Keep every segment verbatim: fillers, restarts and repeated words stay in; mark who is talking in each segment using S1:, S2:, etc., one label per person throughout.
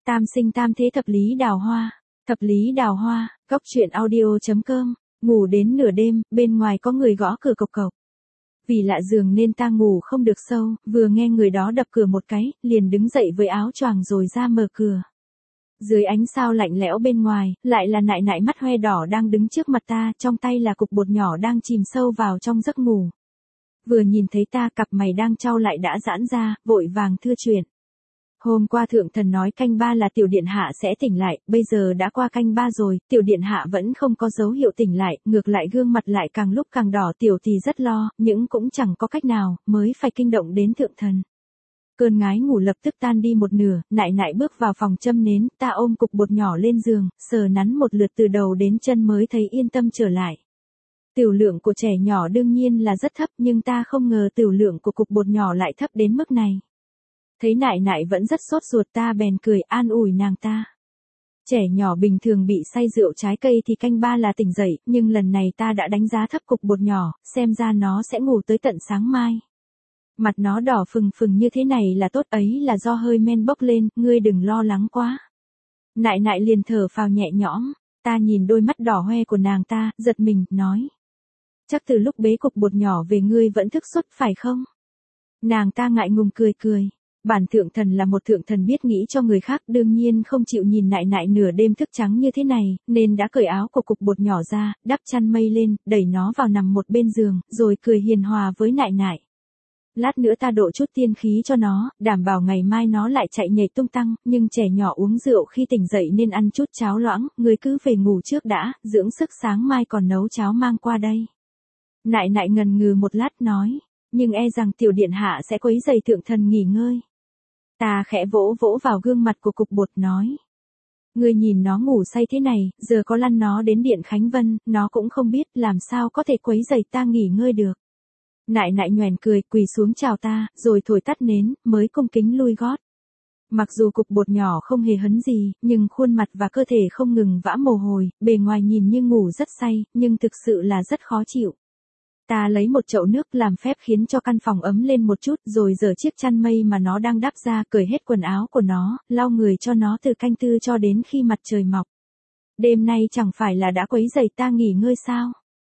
S1: Tam sinh tam thế thập lý đào hoa, thập lý đào hoa, góc truyện audio.com, ngủ đến nửa đêm, bên ngoài có người gõ cửa cộc cộc. Vì lạ giường nên ta ngủ không được sâu, vừa nghe người đó đập cửa một cái, liền đứng dậy với áo choàng rồi ra mở cửa. Dưới ánh sao lạnh lẽo bên ngoài, lại là nại nại mắt hoe đỏ đang đứng trước mặt ta, trong tay là cục bột nhỏ đang chìm sâu vào trong giấc ngủ. Vừa nhìn thấy ta, cặp mày đang trao lại đã giãn ra, vội vàng thưa chuyện. Hôm qua thượng thần nói canh ba là tiểu điện hạ sẽ tỉnh lại, bây giờ đã qua canh ba rồi, tiểu điện hạ vẫn không có dấu hiệu tỉnh lại, ngược lại gương mặt lại càng lúc càng đỏ, tiểu thì rất lo, nhưng cũng chẳng có cách nào, mới phải kinh động đến thượng thần. Cơn ngái ngủ lập tức tan đi một nửa, nại nại bước vào phòng châm nến, ta ôm cục bột nhỏ lên giường, sờ nắn một lượt từ đầu đến chân mới thấy yên tâm trở lại. Tiểu lượng của trẻ nhỏ đương nhiên là rất thấp, nhưng ta không ngờ tiểu lượng của cục bột nhỏ lại thấp đến mức này. Thấy nại nại vẫn rất sốt ruột, ta bèn cười an ủi nàng ta. Trẻ nhỏ bình thường bị say rượu trái cây thì canh ba là tỉnh dậy, nhưng lần này ta đã đánh giá thấp cục bột nhỏ, xem ra nó sẽ ngủ tới tận sáng mai. Mặt nó đỏ phừng phừng như thế này là tốt, ấy là do hơi men bốc lên, ngươi đừng lo lắng quá. Nại nại liền thở phào nhẹ nhõm, ta nhìn đôi mắt đỏ hoe của nàng ta, giật mình, nói. Chắc từ lúc bế cục bột nhỏ về ngươi vẫn thức suốt phải không? Nàng ta ngại ngùng cười cười. Bản thượng thần là một thượng thần biết nghĩ cho người khác, đương nhiên không chịu nhìn nại nại nửa đêm thức trắng như thế này, nên đã cởi áo của cục bột nhỏ ra, đắp chăn mây lên, đẩy nó vào nằm một bên giường, rồi cười hiền hòa với nại nại. Lát nữa ta độ chút tiên khí cho nó, đảm bảo ngày mai nó lại chạy nhảy tung tăng, nhưng trẻ nhỏ uống rượu khi tỉnh dậy nên ăn chút cháo loãng, ngươi cứ về ngủ trước đã, dưỡng sức sáng mai còn nấu cháo mang qua đây. Nại nại ngần ngừ một lát nói, nhưng e rằng tiểu điện hạ sẽ quấy rầy thượng thần nghỉ ngơi. Ta khẽ vỗ vỗ vào gương mặt của cục bột nói. Ngươi nhìn nó ngủ say thế này, giờ có lăn nó đến điện Khánh Vân, nó cũng không biết làm sao có thể quấy rầy ta nghỉ ngơi được. Nại nại nhoẻn cười, quỳ xuống chào ta, rồi thổi tắt nến, mới cung kính lui gót. Mặc dù cục bột nhỏ không hề hấn gì, nhưng khuôn mặt và cơ thể không ngừng vã mồ hôi, bề ngoài nhìn như ngủ rất say, nhưng thực sự là rất khó chịu. Ta lấy một chậu nước làm phép khiến cho căn phòng ấm lên một chút, rồi giở chiếc chăn mây mà nó đang đắp ra, cởi hết quần áo của nó, lau người cho nó từ canh tư cho đến khi mặt trời mọc. Đêm nay chẳng phải là đã quấy rầy ta nghỉ ngơi sao?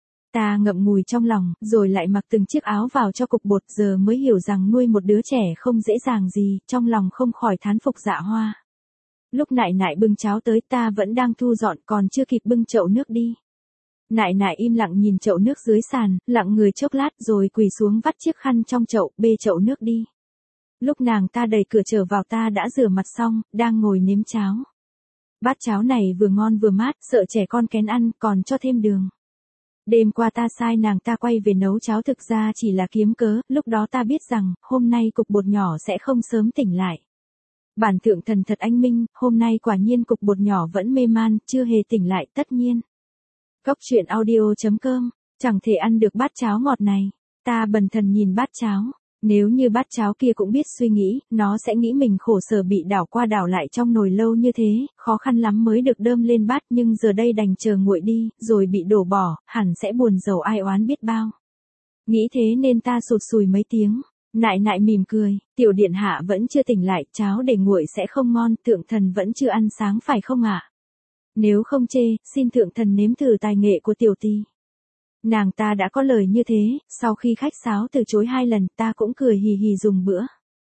S1: Ta ngậm ngùi trong lòng, rồi lại mặc từng chiếc áo vào cho cục bột, giờ mới hiểu rằng nuôi một đứa trẻ không dễ dàng gì, trong lòng không khỏi thán phục Dạ Hoa. Lúc nại nại bưng cháo tới, ta vẫn đang thu dọn, còn chưa kịp bưng chậu nước đi. Nại nại im lặng nhìn chậu nước dưới sàn, lặng người chốc lát rồi quỳ xuống vắt chiếc khăn trong chậu, bê chậu nước đi. Lúc nàng ta đẩy cửa trở vào, ta đã rửa mặt xong, đang ngồi nếm cháo. Bát cháo này vừa ngon vừa mát, sợ trẻ con kén ăn, còn cho thêm đường. Đêm qua ta sai nàng ta quay về nấu cháo, thực ra chỉ là kiếm cớ, lúc đó ta biết rằng, hôm nay cục bột nhỏ sẽ không sớm tỉnh lại. Bản thượng thần thật anh minh, hôm nay quả nhiên cục bột nhỏ vẫn mê man, chưa hề tỉnh lại, tất nhiên. Góc truyện audio.com, chẳng thể ăn được bát cháo ngọt này. Ta bần thần nhìn bát cháo. Nếu như bát cháo kia cũng biết suy nghĩ, nó sẽ nghĩ mình khổ sở bị đảo qua đảo lại trong nồi lâu như thế, khó khăn lắm mới được đơm lên bát, nhưng giờ đây đành chờ nguội đi, rồi bị đổ bỏ, hẳn sẽ buồn rầu ai oán biết bao. Nghĩ thế nên ta sụt sùi mấy tiếng. Nại nại mỉm cười, tiểu điện hạ vẫn chưa tỉnh lại, cháo để nguội sẽ không ngon, thượng thần vẫn chưa ăn sáng phải không ạ? Nếu không chê, xin thượng thần nếm thử tài nghệ của tiểu tỳ. Nàng ta đã có lời như thế, sau khi khách sáo từ chối hai lần, ta cũng cười hì hì dùng bữa.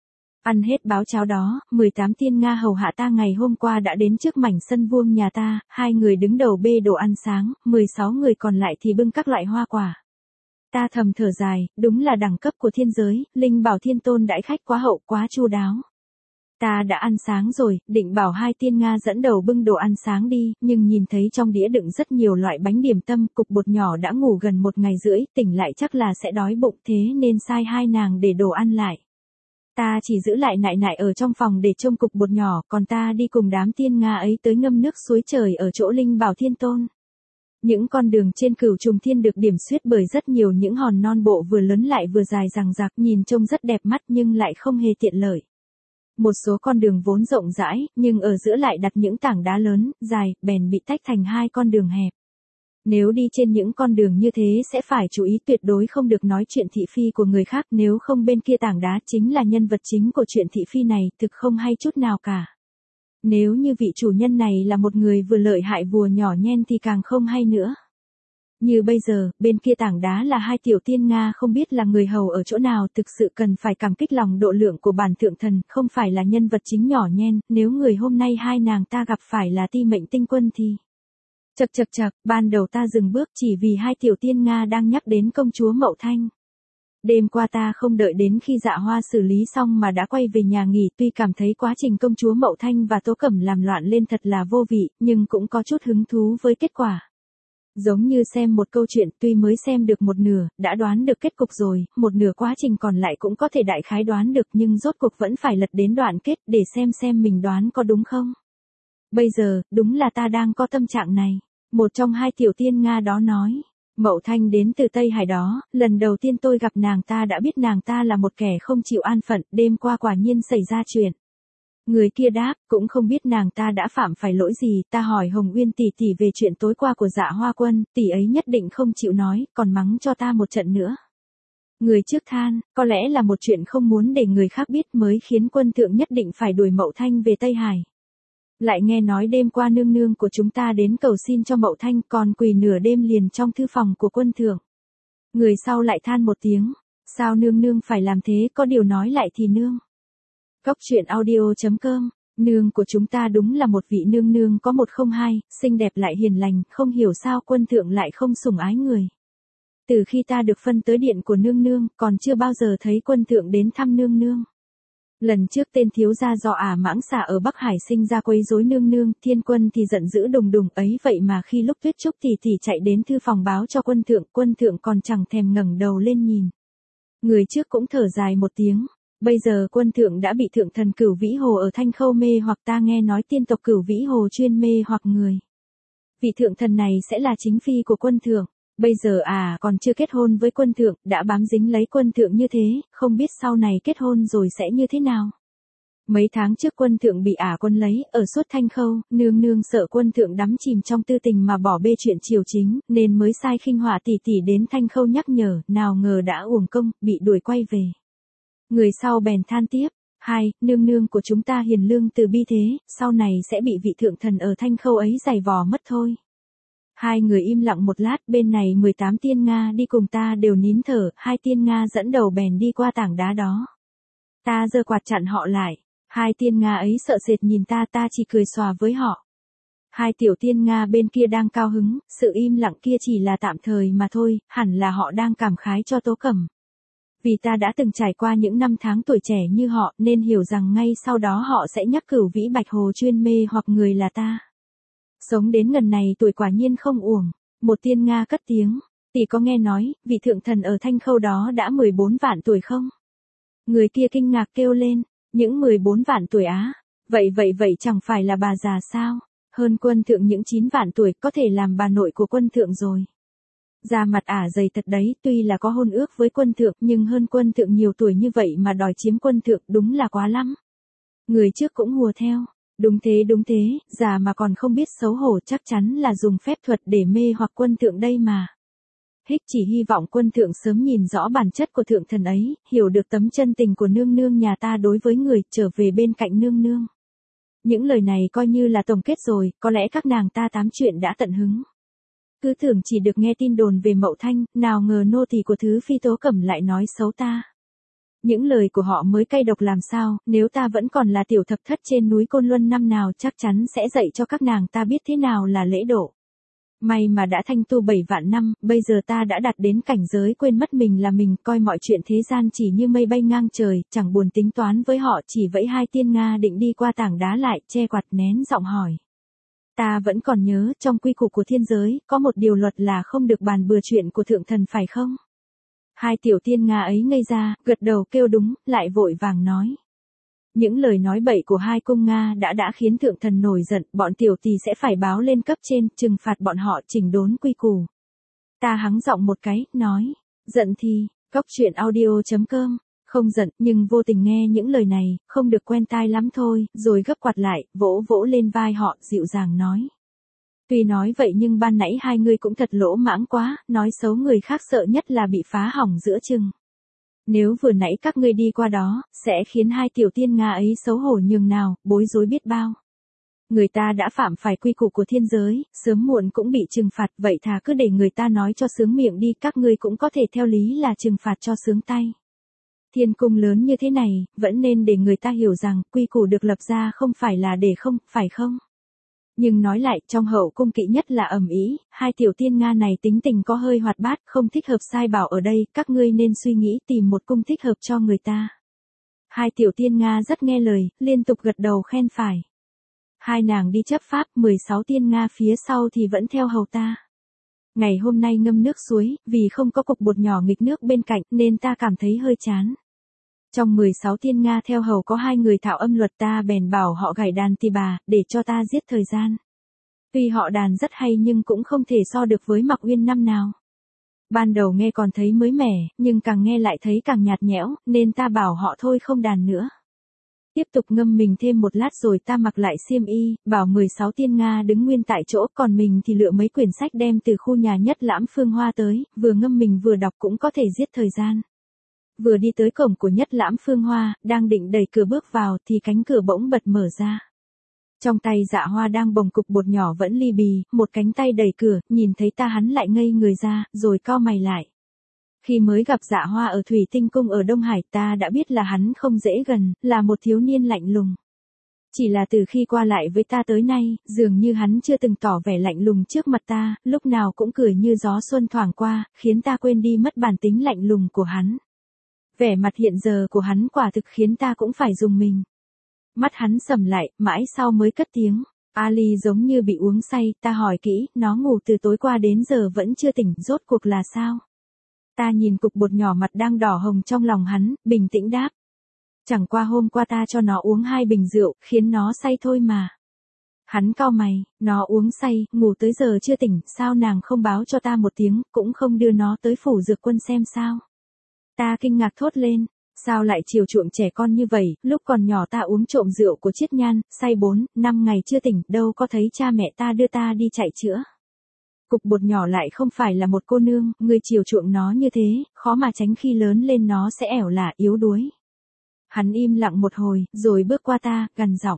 S1: Ăn hết báo cháo đó, mười tám tiên Nga hầu hạ ta ngày hôm qua đã đến trước mảnh sân vuông nhà ta, hai người đứng đầu bê đồ ăn sáng, mười sáu người còn lại thì bưng các loại hoa quả. Ta thầm thở dài, đúng là đẳng cấp của thiên giới, Linh Bảo Thiên Tôn đãi khách quá hậu, quá chu đáo. Ta đã ăn sáng rồi, định bảo hai tiên Nga dẫn đầu bưng đồ ăn sáng đi, nhưng nhìn thấy trong đĩa đựng rất nhiều loại bánh điểm tâm, cục bột nhỏ đã ngủ gần một ngày rưỡi, tỉnh lại chắc là sẽ đói bụng, thế nên sai hai nàng để đồ ăn lại. Ta chỉ giữ lại nại nại ở trong phòng để trông cục bột nhỏ, còn ta đi cùng đám tiên Nga ấy tới ngâm nước suối trời ở chỗ Linh Bảo Thiên Tôn. Những con đường trên Cửu Trùng Thiên được điểm xuyết bởi rất nhiều những hòn non bộ vừa lớn lại vừa dài dằng dặc, nhìn trông rất đẹp mắt nhưng lại không hề tiện lợi. Một số con đường vốn rộng rãi, nhưng ở giữa lại đặt những tảng đá lớn, dài, bèn bị tách thành hai con đường hẹp. Nếu đi trên những con đường như thế sẽ phải chú ý tuyệt đối không được nói chuyện thị phi của người khác, nếu không bên kia tảng đá chính là nhân vật chính của chuyện thị phi này, thực không hay chút nào cả. Nếu như vị chủ nhân này là một người vừa lợi hại vừa nhỏ nhen thì càng không hay nữa. Như bây giờ, bên kia tảng đá là hai tiểu tiên Nga không biết là người hầu ở chỗ nào, thực sự cần phải cảm kích lòng độ lượng của bản thượng thần, không phải là nhân vật chính nhỏ nhen, nếu người hôm nay hai nàng ta gặp phải là ti mệnh tinh quân thì... Chậc chậc chậc, ban đầu ta dừng bước chỉ vì hai tiểu tiên Nga đang nhắc đến công chúa Mậu Thanh. Đêm qua ta không đợi đến khi Dạ Hoa xử lý xong mà đã quay về nhà nghỉ, tuy cảm thấy quá trình công chúa Mậu Thanh và Tố Cẩm làm loạn lên thật là vô vị, nhưng cũng có chút hứng thú với kết quả. Giống như xem một câu chuyện, tuy mới xem được một nửa, đã đoán được kết cục rồi, một nửa quá trình còn lại cũng có thể đại khái đoán được, nhưng rốt cuộc vẫn phải lật đến đoạn kết để xem xem mình đoán có đúng không. Bây giờ, đúng là ta đang có tâm trạng này. Một trong hai tiểu tiên Nga đó nói. Mậu Thanh đến từ Tây Hải đó, lần đầu tiên tôi gặp nàng ta đã biết nàng ta là một kẻ không chịu an phận, đêm qua quả nhiên xảy ra chuyện. Người kia đáp, cũng không biết nàng ta đã phạm phải lỗi gì, ta hỏi Hồng Uyên tỷ tỷ về chuyện tối qua của Dạ Hoa Quân, tỷ ấy nhất định không chịu nói, còn mắng cho ta một trận nữa. Người trước than, có lẽ là một chuyện không muốn để người khác biết mới khiến quân thượng nhất định phải đuổi Mậu Thanh về Tây Hải. Lại nghe nói đêm qua nương nương của chúng ta đến cầu xin cho Mậu Thanh, còn quỳ nửa đêm liền trong thư phòng của quân thượng. Người sau lại than một tiếng, sao nương nương phải làm thế, có điều nói lại thì nương. Cốc truyện audio chấm com, nương của chúng ta đúng là một vị nương nương có một không hai, xinh đẹp lại hiền lành, không hiểu sao quân thượng lại không sủng ái người. Từ khi ta được phân tới điện của nương nương, còn chưa bao giờ thấy quân thượng đến thăm nương nương. Lần trước tên thiếu gia do ả mãng xà ở Bắc Hải sinh ra quấy rối nương nương, thiên quân thì giận dữ đùng đùng ấy, vậy mà khi lúc Tuyết Trúc tỷ tỷ chạy đến thư phòng báo cho quân thượng, quân thượng còn chẳng thèm ngẩng đầu lên nhìn. Người trước cũng thở dài một tiếng, bây giờ quân thượng đã bị thượng thần Cửu Vĩ Hồ ở Thanh Khâu mê hoặc, ta nghe nói tiên tộc Cửu Vĩ Hồ chuyên mê hoặc người. Vị thượng thần này sẽ là chính phi của quân thượng. Bây giờ à còn chưa kết hôn với quân thượng, đã bám dính lấy quân thượng như thế, không biết sau này kết hôn rồi sẽ như thế nào. Mấy tháng trước quân thượng bị ả quân lấy, ở suốt Thanh Khâu, nương nương sợ quân thượng đắm chìm trong tư tình mà bỏ bê chuyện triều chính, nên mới sai Khinh Họa tỷ tỷ đến Thanh Khâu nhắc nhở, nào ngờ đã uổng công, bị đuổi quay về. Người sau bèn than tiếp, hai, nương nương của chúng ta hiền lương từ bi thế, sau này sẽ bị vị thượng thần ở Thanh Khâu ấy giày vò mất thôi. Hai người im lặng một lát, bên này mười tám tiên Nga đi cùng ta đều nín thở, hai tiên Nga dẫn đầu bèn đi qua tảng đá đó. Ta giơ quạt chặn họ lại, hai tiên Nga ấy sợ sệt nhìn ta, ta chỉ cười xòa với họ. Hai tiểu tiên Nga bên kia đang cao hứng, sự im lặng kia chỉ là tạm thời mà thôi, hẳn là họ đang cảm khái cho Tố Cẩm. Vì ta đã từng trải qua những năm tháng tuổi trẻ như họ, nên hiểu rằng ngay sau đó họ sẽ nhắc Cửu Vĩ Bạch Hồ chuyên mê hoặc người là ta. Sống đến ngần này tuổi quả nhiên không uổng. Một tiên Nga cất tiếng, tỷ có nghe nói, vị thượng thần ở Thanh Khâu đó đã mười bốn vạn tuổi không? Người kia kinh ngạc kêu lên, những mười bốn vạn tuổi á, vậy vậy vậy chẳng phải là bà già sao? Hơn quân thượng những chín vạn tuổi, có thể làm bà nội của quân thượng rồi. Da mặt ả dày thật đấy, tuy là có hôn ước với quân thượng, nhưng hơn quân thượng nhiều tuổi như vậy mà đòi chiếm quân thượng đúng là quá lắm. Người trước cũng hùa theo. Đúng thế đúng thế, già mà còn không biết xấu hổ, chắc chắn là dùng phép thuật để mê hoặc quân thượng đây mà. Hích chỉ hy vọng quân thượng sớm nhìn rõ bản chất của thượng thần ấy, hiểu được tấm chân tình của nương nương nhà ta đối với người, trở về bên cạnh nương nương. Những lời này coi như là tổng kết rồi, có lẽ các nàng ta tám chuyện đã tận hứng. Cứ tưởng chỉ được nghe tin đồn về Mậu Thanh, nào ngờ nô tỳ của thứ phi Tố Cẩm lại nói xấu ta. Những lời của họ mới cay độc làm sao, nếu ta vẫn còn là tiểu thập thất trên núi Côn Luân năm nào chắc chắn sẽ dạy cho các nàng ta biết thế nào là lễ độ. May mà đã thanh tu bảy vạn năm, bây giờ ta đã đạt đến cảnh giới quên mất mình là mình, coi mọi chuyện thế gian chỉ như mây bay ngang trời, chẳng buồn tính toán với họ, chỉ vẫy hai tiên Nga định đi qua tảng đá lại, che quạt nén giọng hỏi. Ta vẫn còn nhớ, trong quy củ của thiên giới, có một điều luật là không được bàn bừa chuyện của thượng thần phải không? Hai tiểu tiên Nga ấy ngây ra, gật đầu kêu đúng, lại vội vàng nói. Những lời nói bậy của hai cung Nga đã đã khiến thượng thần nổi giận, bọn tiểu tỳ sẽ phải báo lên cấp trên, trừng phạt bọn họ, chỉnh đốn quy củ. Ta hắng giọng một cái, nói, giận thì, cốc truyện audio chấm com, không giận, nhưng vô tình nghe những lời này, không được quen tai lắm thôi, rồi gấp quạt lại, vỗ vỗ lên vai họ, dịu dàng nói. Tuy nói vậy nhưng ban nãy hai người cũng thật lỗ mãng quá, nói xấu người khác sợ nhất là bị phá hỏng giữa chừng. Nếu vừa nãy các ngươi đi qua đó, sẽ khiến hai tiểu tiên Nga ấy xấu hổ nhường nào, bối rối biết bao. Người ta đã phạm phải quy củ của thiên giới, sớm muộn cũng bị trừng phạt, vậy thà cứ để người ta nói cho sướng miệng đi, các ngươi cũng có thể theo lý là trừng phạt cho sướng tay. Thiên cung lớn như thế này, vẫn nên để người ta hiểu rằng, quy củ được lập ra không phải là để không, phải không? Nhưng nói lại, trong hậu cung kỵ nhất là ầm ĩ, hai tiểu tiên Nga này tính tình có hơi hoạt bát, không thích hợp, sai bảo ở đây, các ngươi nên suy nghĩ tìm một cung thích hợp cho người ta. Hai tiểu tiên Nga rất nghe lời, liên tục gật đầu khen phải. Hai nàng đi chấp pháp, mười sáu tiên Nga phía sau thì vẫn theo hầu ta. Ngày hôm nay ngâm nước suối, vì không có cục bột nhỏ nghịch nước bên cạnh nên ta cảm thấy hơi chán. Trong mười sáu tiên Nga theo hầu có hai người thạo âm luật, ta bèn bảo họ gảy đàn tỳ bà, để cho ta giết thời gian. Tuy họ đàn rất hay nhưng cũng không thể so được với Mặc Uyên năm nào. Ban đầu nghe còn thấy mới mẻ, nhưng càng nghe lại thấy càng nhạt nhẽo, nên ta bảo họ thôi không đàn nữa. Tiếp tục ngâm mình thêm một lát rồi ta mặc lại xiêm y, bảo mười sáu tiên Nga đứng nguyên tại chỗ, còn mình thì lựa mấy quyển sách đem từ khu nhà Nhất Lãm Phương Hoa tới, vừa ngâm mình vừa đọc cũng có thể giết thời gian. Vừa đi tới cổng của Nhất Lãm Phương Hoa, đang định đẩy cửa bước vào thì cánh cửa bỗng bật mở ra. Trong tay Dạ Hoa đang bồng cục bột nhỏ vẫn ly bì, một cánh tay đẩy cửa, nhìn thấy ta hắn lại ngây người ra, rồi cau mày lại. Khi mới gặp Dạ Hoa ở Thủy Tinh Cung ở Đông Hải, ta đã biết là hắn không dễ gần, là một thiếu niên lạnh lùng. Chỉ là từ khi qua lại với ta tới nay, dường như hắn chưa từng tỏ vẻ lạnh lùng trước mặt ta, lúc nào cũng cười như gió xuân thoảng qua, khiến ta quên đi mất bản tính lạnh lùng của hắn. Vẻ mặt hiện giờ của hắn quả thực khiến ta cũng phải rùng mình. Mắt hắn sầm lại, mãi sau mới cất tiếng. Ali giống như bị uống say, ta hỏi kỹ, nó ngủ từ tối qua đến giờ vẫn chưa tỉnh, rốt cuộc là sao? Ta nhìn cục bột nhỏ mặt đang đỏ hồng trong lòng hắn, bình tĩnh đáp. Chẳng qua hôm qua ta cho nó uống hai bình rượu, khiến nó say thôi mà. Hắn cau mày, nó uống say, ngủ tới giờ chưa tỉnh, sao nàng không báo cho ta một tiếng, cũng không đưa nó tới phủ dược quân xem sao? Ta kinh ngạc thốt lên, sao lại chiều chuộng trẻ con như vậy, lúc còn nhỏ ta uống trộm rượu của Chiết Nhan, say bốn, năm ngày chưa tỉnh, đâu có thấy cha mẹ ta đưa ta đi chạy chữa. Cục bột nhỏ lại không phải là một cô nương, người chiều chuộng nó như thế, khó mà tránh khi lớn lên nó sẽ ẻo lả yếu đuối. Hắn im lặng một hồi, rồi bước qua ta, gằn giọng.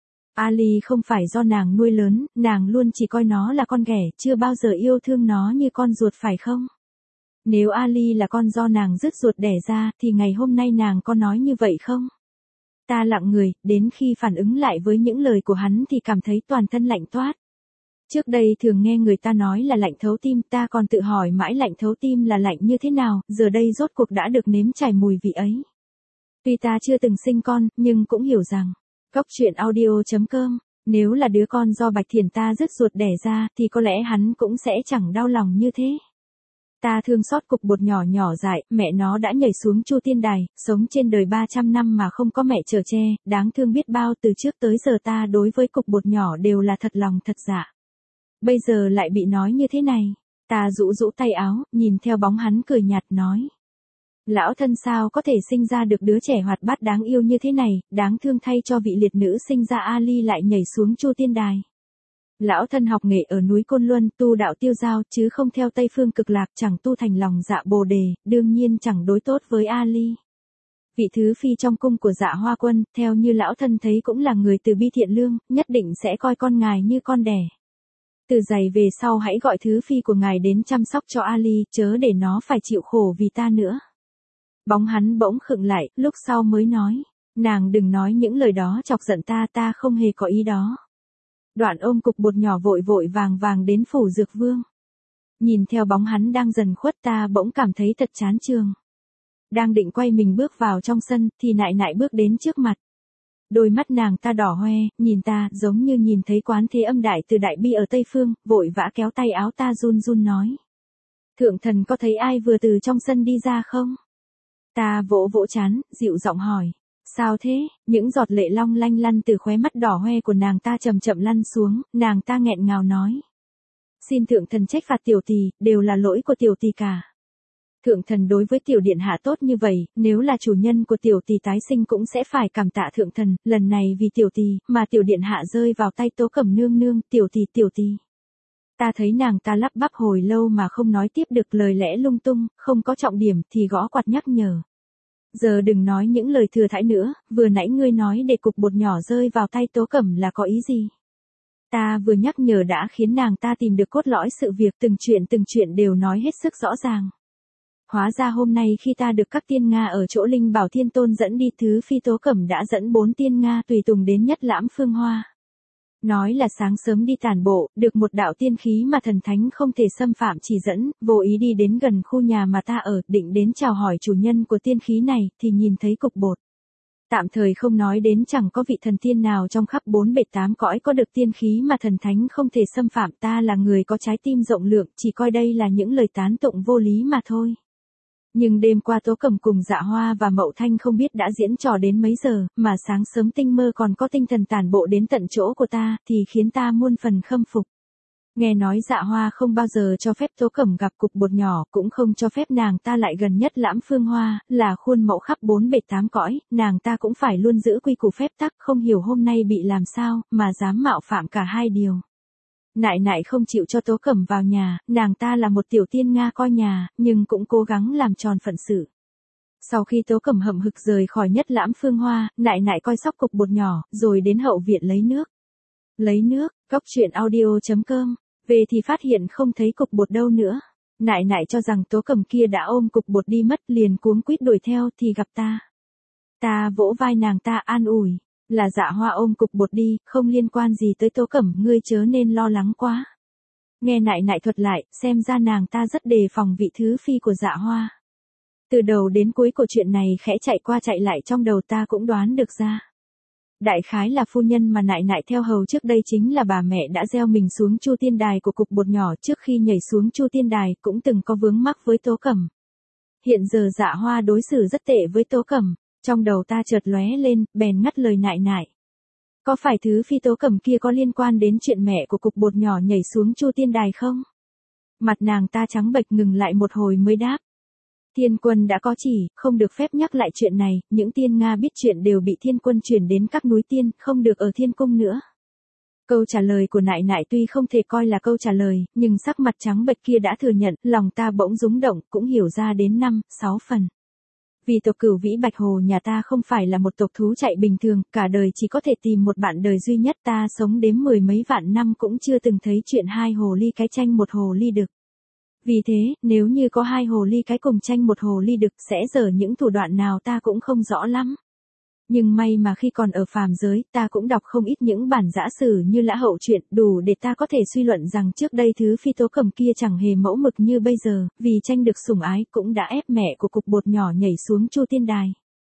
S1: Ali không phải do nàng nuôi lớn, nàng luôn chỉ coi nó là con ghẻ, chưa bao giờ yêu thương nó như con ruột phải không? Nếu Ali là con do nàng rứt ruột đẻ ra, thì ngày hôm nay nàng có nói như vậy không? Ta lặng người, đến khi phản ứng lại với những lời của hắn thì cảm thấy toàn thân lạnh toát. Trước đây thường nghe người ta nói là lạnh thấu tim, ta còn tự hỏi mãi lạnh thấu tim là lạnh như thế nào, giờ đây rốt cuộc đã được nếm trải mùi vị ấy. Tuy ta chưa từng sinh con, nhưng cũng hiểu rằng, Cốc truyện audio chấm com, nếu là đứa con do Bạch Thiển ta rứt ruột đẻ ra, thì có lẽ hắn cũng sẽ chẳng đau lòng như thế. Ta thương xót cục bột nhỏ nhỏ dại, mẹ nó đã nhảy xuống Chu Tiên Đài, sống trên đời ba trăm năm mà không có mẹ chở che, đáng thương biết bao. Từ trước tới giờ ta đối với cục bột nhỏ đều là thật lòng thật dạ. Bây giờ lại bị nói như thế này, ta rũ rũ tay áo, nhìn theo bóng hắn cười nhạt nói. Lão thân sao có thể sinh ra được đứa trẻ hoạt bát đáng yêu như thế này, đáng thương thay cho vị liệt nữ sinh ra Ali lại nhảy xuống Chu Tiên Đài. Lão thân học nghệ ở núi Côn Luân, tu đạo tiêu giao, chứ không theo Tây Phương Cực Lạc, chẳng tu thành lòng dạ Bồ Đề, đương nhiên chẳng đối tốt với Ali. Vị thứ phi trong cung của Dạ Hoa Quân, theo như lão thân thấy cũng là người từ bi thiện lương, nhất định sẽ coi con ngài như con đẻ. Từ giày về sau hãy gọi thứ phi của ngài đến chăm sóc cho Ali, chớ để nó phải chịu khổ vì ta nữa. Bóng hắn bỗng khựng lại, lúc sau mới nói, nàng đừng nói những lời đó chọc giận ta, ta không hề có ý đó. Đoạn ôm cục bột nhỏ vội vội vàng vàng đến phủ dược vương. Nhìn theo bóng hắn đang dần khuất, ta bỗng cảm thấy thật chán trường. Đang định quay mình bước vào trong sân, thì nại nại bước đến trước mặt. Đôi mắt nàng ta đỏ hoe, nhìn ta giống như nhìn thấy Quán Thế Âm Đại từ Đại Bi ở Tây Phương, vội vã kéo tay áo ta run run nói. Thượng thần có thấy ai vừa từ trong sân đi ra không? Ta vỗ vỗ trán, dịu giọng hỏi. Sao thế? Những giọt lệ long lanh lăn từ khóe mắt đỏ hoe của nàng ta chậm chậm lăn xuống, nàng ta nghẹn ngào nói. Xin thượng thần trách phạt tiểu tỳ, đều là lỗi của tiểu tỳ cả. Thượng thần đối với tiểu điện hạ tốt như vậy, nếu là chủ nhân của tiểu tỳ tái sinh cũng sẽ phải cảm tạ thượng thần, lần này vì tiểu tỳ, mà tiểu điện hạ rơi vào tay Tố Cẩm nương nương, tiểu tỳ tiểu tỳ. Ta thấy nàng ta lắp bắp hồi lâu mà không nói tiếp được, lời lẽ lung tung, không có trọng điểm thì gõ quạt nhắc nhở. Giờ đừng nói những lời thừa thãi nữa, vừa nãy ngươi nói để cục bột nhỏ rơi vào tay Tố Cẩm là có ý gì? Ta vừa nhắc nhở đã khiến nàng ta tìm được cốt lõi sự việc, từng chuyện từng chuyện đều nói hết sức rõ ràng. Hóa ra hôm nay khi ta được các tiên Nga ở chỗ Linh Bảo Thiên Tôn dẫn đi, Thứ Phi Tố Cẩm đã dẫn bốn tiên Nga tùy tùng đến Nhất Lãm Phương Hoa. Nói là sáng sớm đi tản bộ, được một đạo tiên khí mà thần thánh không thể xâm phạm chỉ dẫn, vô ý đi đến gần khu nhà mà ta ở, định đến chào hỏi chủ nhân của tiên khí này, thì nhìn thấy cục bột. Tạm thời không nói đến chẳng có vị thần tiên nào trong khắp bốn bể tám cõi có được tiên khí mà thần thánh không thể xâm phạm, ta là người có trái tim rộng lượng, chỉ coi đây là những lời tán tụng vô lý mà thôi. Nhưng đêm qua Tố Cẩm cùng Dạ Hoa và Mậu Thanh không biết đã diễn trò đến mấy giờ, mà sáng sớm tinh mơ còn có tinh thần tản bộ đến tận chỗ của ta, thì khiến ta muôn phần khâm phục. Nghe nói Dạ Hoa không bao giờ cho phép Tố Cẩm gặp cục bột nhỏ, cũng không cho phép nàng ta lại gần Nhất Lãm Phương Hoa, là khuôn mẫu khắp bốn bể tám cõi, nàng ta cũng phải luôn giữ quy củ phép tắc, không hiểu hôm nay bị làm sao, mà dám mạo phạm cả hai điều. Nại nại không chịu cho Tố Cẩm vào nhà, nàng ta là một tiểu tiên Nga coi nhà, nhưng cũng cố gắng làm tròn phận sự. Sau khi Tố Cẩm hậm hực rời khỏi Nhất Lãm Phương Hoa, nại nại coi sóc cục bột nhỏ, rồi đến hậu viện lấy nước. Lấy nước, Cóc Truyện Audio chấm com, về thì phát hiện không thấy cục bột đâu nữa. Nại nại cho rằng Tố Cẩm kia đã ôm cục bột đi mất, liền cuống quýt đuổi theo thì gặp ta. Ta vỗ vai nàng ta an ủi. Là Dạ Hoa ôm cục bột đi, không liên quan gì tới Tố Cẩm, ngươi chớ nên lo lắng quá. Nghe nại nại thuật lại, xem ra nàng ta rất đề phòng vị thứ phi của Dạ Hoa. Từ đầu đến cuối của chuyện này khẽ chạy qua chạy lại trong đầu ta cũng đoán được ra. Đại khái là phu nhân mà nại nại theo hầu trước đây chính là bà mẹ đã gieo mình xuống Chu Tiên Đài của cục bột nhỏ, trước khi nhảy xuống Chu Tiên Đài cũng từng có vướng mắc với Tố Cẩm. Hiện giờ Dạ Hoa đối xử rất tệ với Tố Cẩm. Trong đầu ta chợt lóe lên, bèn ngắt lời nại nại. Có phải Thứ Phi Tố Cẩm kia có liên quan đến chuyện mẹ của cục bột nhỏ nhảy xuống Chu Tiên Đài không? Mặt nàng ta trắng bệch ngừng lại một hồi mới đáp. Thiên quân đã có chỉ, không được phép nhắc lại chuyện này, những tiên Nga biết chuyện đều bị thiên quân chuyển đến các núi tiên, không được ở thiên cung nữa. Câu trả lời của nại nại tuy không thể coi là câu trả lời, nhưng sắc mặt trắng bệch kia đã thừa nhận, lòng ta bỗng rúng động, cũng hiểu ra đến năm, sáu phần. Vì tộc Cửu Vĩ Bạch Hồ nhà ta không phải là một tộc thú chạy bình thường, cả đời chỉ có thể tìm một bạn đời duy nhất, ta sống đếm mười mấy vạn năm cũng chưa từng thấy chuyện hai hồ ly cái tranh một hồ ly đực. Vì thế, nếu như có hai hồ ly cái cùng tranh một hồ ly đực sẽ dở những thủ đoạn nào ta cũng không rõ lắm. Nhưng may mà khi còn ở phàm giới, ta cũng đọc không ít những bản giã sử như Lã Hậu Truyện, đủ để ta có thể suy luận rằng trước đây Thứ Phi Tố Cẩm kia chẳng hề mẫu mực như bây giờ, vì tranh được sủng ái cũng đã ép mẹ của cục bột nhỏ nhảy xuống Chu Tiên Đài.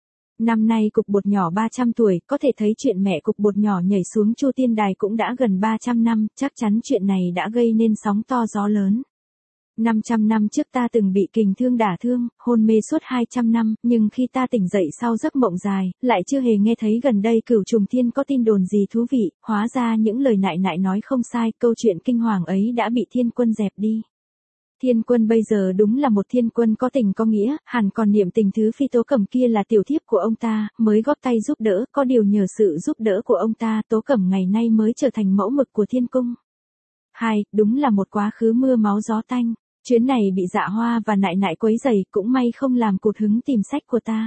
S1: Năm nay cục bột nhỏ ba trăm tuổi, có thể thấy chuyện mẹ cục bột nhỏ nhảy xuống Chu Tiên Đài cũng đã gần ba trăm năm, chắc chắn chuyện này đã gây nên sóng to gió lớn. năm trăm năm trước ta từng bị kình thương đả thương, hôn mê suốt hai trăm năm, nhưng khi ta tỉnh dậy sau giấc mộng dài, lại chưa hề nghe thấy gần đây Cửu Trùng Thiên có tin đồn gì thú vị, hóa ra những lời nại nại nói không sai, câu chuyện kinh hoàng ấy đã bị thiên quân dẹp đi. Thiên quân bây giờ đúng là một thiên quân có tình có nghĩa, hẳn còn niệm tình Thứ Phi Tố Cẩm kia là tiểu thiếp của ông ta, mới góp tay giúp đỡ, có điều nhờ sự giúp đỡ của ông ta, Tố Cẩm ngày nay mới trở thành mẫu mực của thiên cung. Hai, đúng là một quá khứ mưa máu gió tanh. Chuyến này bị Dạ Hoa và nại nại quấy rầy, cũng may không làm cụt hứng tìm sách của ta.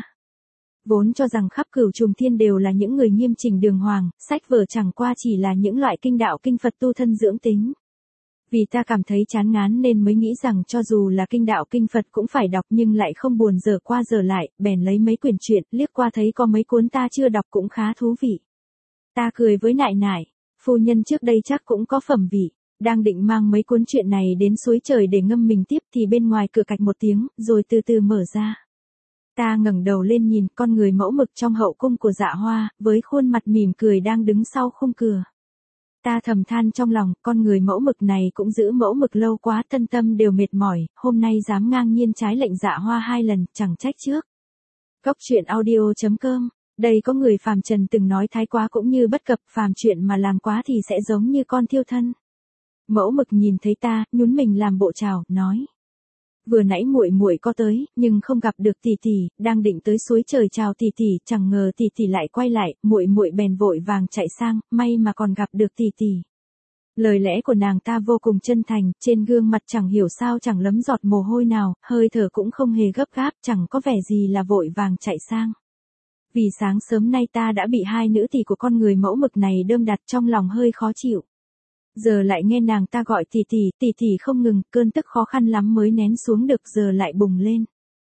S1: Vốn cho rằng khắp Cửu Trùng Thiên đều là những người nghiêm chỉnh đường hoàng, sách vở chẳng qua chỉ là những loại kinh đạo kinh Phật tu thân dưỡng tính. Vì ta cảm thấy chán ngán nên mới nghĩ rằng cho dù là kinh đạo kinh Phật cũng phải đọc nhưng lại không buồn dở qua dở lại, bèn lấy mấy quyển truyện, liếc qua thấy có mấy cuốn ta chưa đọc cũng khá thú vị. Ta cười với nại nại, phu nhân trước đây chắc cũng có phẩm vị. Đang định mang mấy cuốn truyện này đến suối trời để ngâm mình tiếp thì bên ngoài cửa cạch một tiếng, rồi từ từ mở ra. Ta ngẩng đầu lên nhìn con người mẫu mực trong hậu cung của Dạ Hoa, với khuôn mặt mỉm cười đang đứng sau khung cửa. Ta thầm than trong lòng, con người mẫu mực này cũng giữ mẫu mực lâu quá, thân tâm đều mệt mỏi, hôm nay dám ngang nhiên trái lệnh Dạ Hoa hai lần, chẳng trách trước. Cóc Truyện Audio chấm com. Đây có người phàm trần từng nói thái quá cũng như bất cập, phàm chuyện mà làm quá thì sẽ giống như con thiêu thân. Mẫu mực nhìn thấy ta, nhún mình làm bộ chào, nói: "Vừa nãy muội muội có tới, nhưng không gặp được tỷ tỷ, đang định tới suối trời chào tỷ tỷ, chẳng ngờ tỷ tỷ lại quay lại, muội muội bèn vội vàng chạy sang, may mà còn gặp được tỷ tỷ." Lời lẽ của nàng ta vô cùng chân thành, trên gương mặt chẳng hiểu sao chẳng lấm giọt mồ hôi nào, hơi thở cũng không hề gấp gáp, chẳng có vẻ gì là vội vàng chạy sang. Vì sáng sớm nay ta đã bị hai nữ tỷ của con người mẫu mực này đơm đặt, trong lòng hơi khó chịu. Giờ lại nghe nàng ta gọi tỷ tỷ, tỷ tỷ không ngừng, cơn tức khó khăn lắm mới nén xuống được giờ lại bùng lên.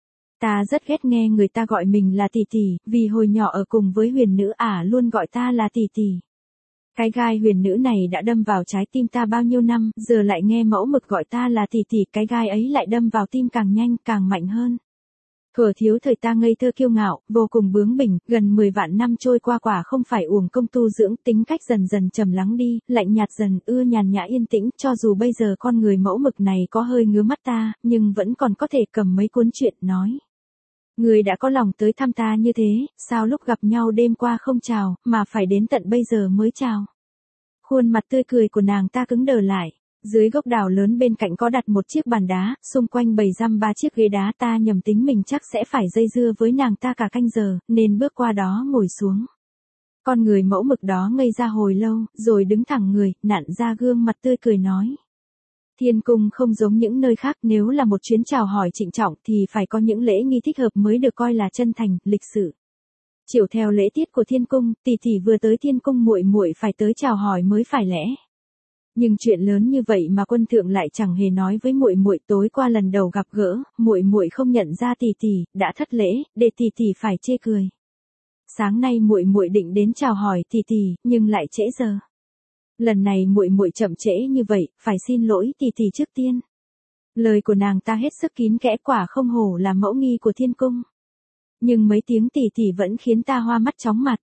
S1: Ta rất ghét nghe người ta gọi mình là tỷ tỷ, vì hồi nhỏ ở cùng với huyền nữ ả luôn gọi ta là tỷ tỷ. Cái gai huyền nữ này đã đâm vào trái tim ta bao nhiêu năm, giờ lại nghe mẫu mực gọi ta là tỷ tỷ, cái gai ấy lại đâm vào tim càng nhanh, càng mạnh hơn. Thuở thiếu thời ta ngây thơ kiêu ngạo, vô cùng bướng bỉnh, gần mười vạn năm trôi qua quả không phải uổng công tu dưỡng, tính cách dần dần trầm lắng đi, lạnh nhạt dần, ưa nhàn nhã yên tĩnh, cho dù bây giờ con người mẫu mực này có hơi ngứa mắt ta, nhưng vẫn còn có thể cầm mấy cuốn truyện nói. Người đã có lòng tới thăm ta như thế, sao lúc gặp nhau đêm qua không chào, mà phải đến tận bây giờ mới chào. Khuôn mặt tươi cười của nàng ta cứng đờ lại. Dưới gốc đào lớn bên cạnh có đặt một chiếc bàn đá, xung quanh bày răm ba chiếc ghế đá, ta nhầm tính mình chắc sẽ phải dây dưa với nàng ta cả canh giờ, nên bước qua đó ngồi xuống. Con người mẫu mực đó ngây ra hồi lâu, rồi đứng thẳng người, nặn ra gương mặt tươi cười nói. Thiên cung không giống những nơi khác, nếu là một chuyến chào hỏi trịnh trọng thì phải có những lễ nghi thích hợp mới được coi là chân thành, lịch sự. Chiều theo lễ tiết của thiên cung, tỷ tỷ vừa tới thiên cung muội muội phải tới chào hỏi mới phải lẽ. Nhưng chuyện lớn như vậy mà quân thượng lại chẳng hề nói với muội muội, tối qua lần đầu gặp gỡ, muội muội không nhận ra tỷ tỷ, đã thất lễ, để tỷ tỷ phải chê cười. Sáng nay muội muội định đến chào hỏi tỷ tỷ, nhưng lại trễ giờ. Lần này muội muội chậm trễ như vậy, phải xin lỗi tỷ tỷ trước tiên. Lời của nàng ta hết sức kín kẽ, quả không hổ là mẫu nghi của thiên cung. Nhưng mấy tiếng tỷ tỷ vẫn khiến ta hoa mắt chóng mặt.